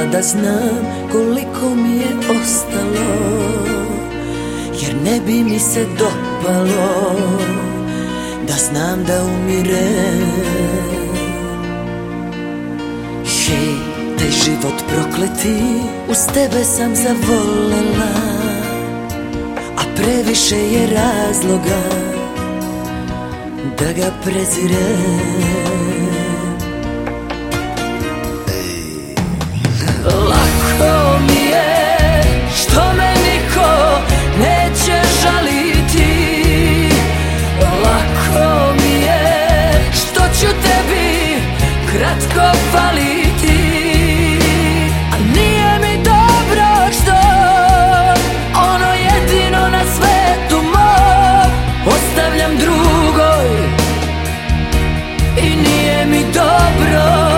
da znam koliko mi je ostalo, jer ne bi mi se dopalo da znam da umirem. Hej, taj život prokleti, uz tebe sam zavolela, a previše je razloga da ga prezirem. Lako mi je što me niko neće žaliti, lako mi je što ću tebi kratko faliti, a nije mi dobro što ono jedino na svetu mom ostavljam drugoj i nije mi dobro.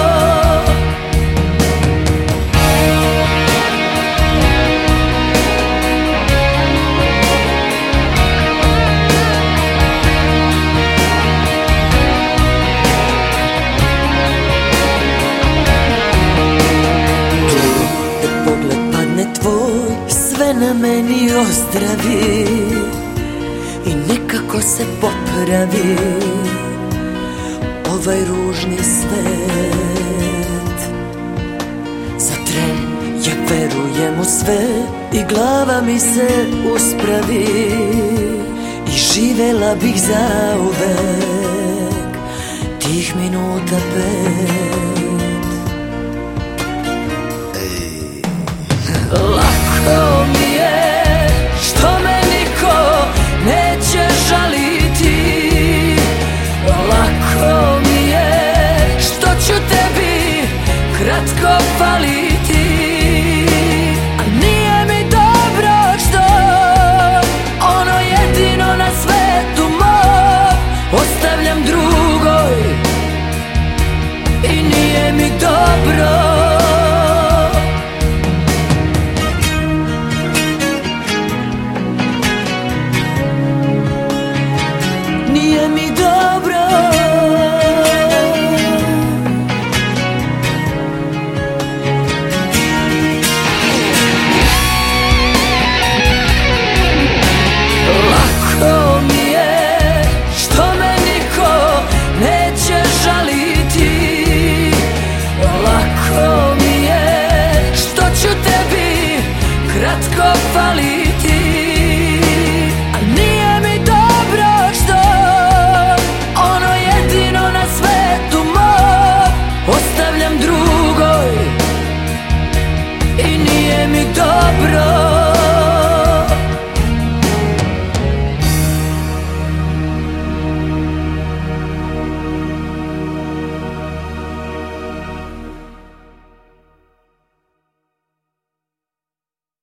Sve na meni ozdravi i nekako se popravi ovaj ružni svet. Za tren ja verujem u sve i glava mi se uspravi i živela bih zauvek tih minuta 5. Lako mi je što me niko neće žaliti, lako mi je što ću tebi kratko faliti.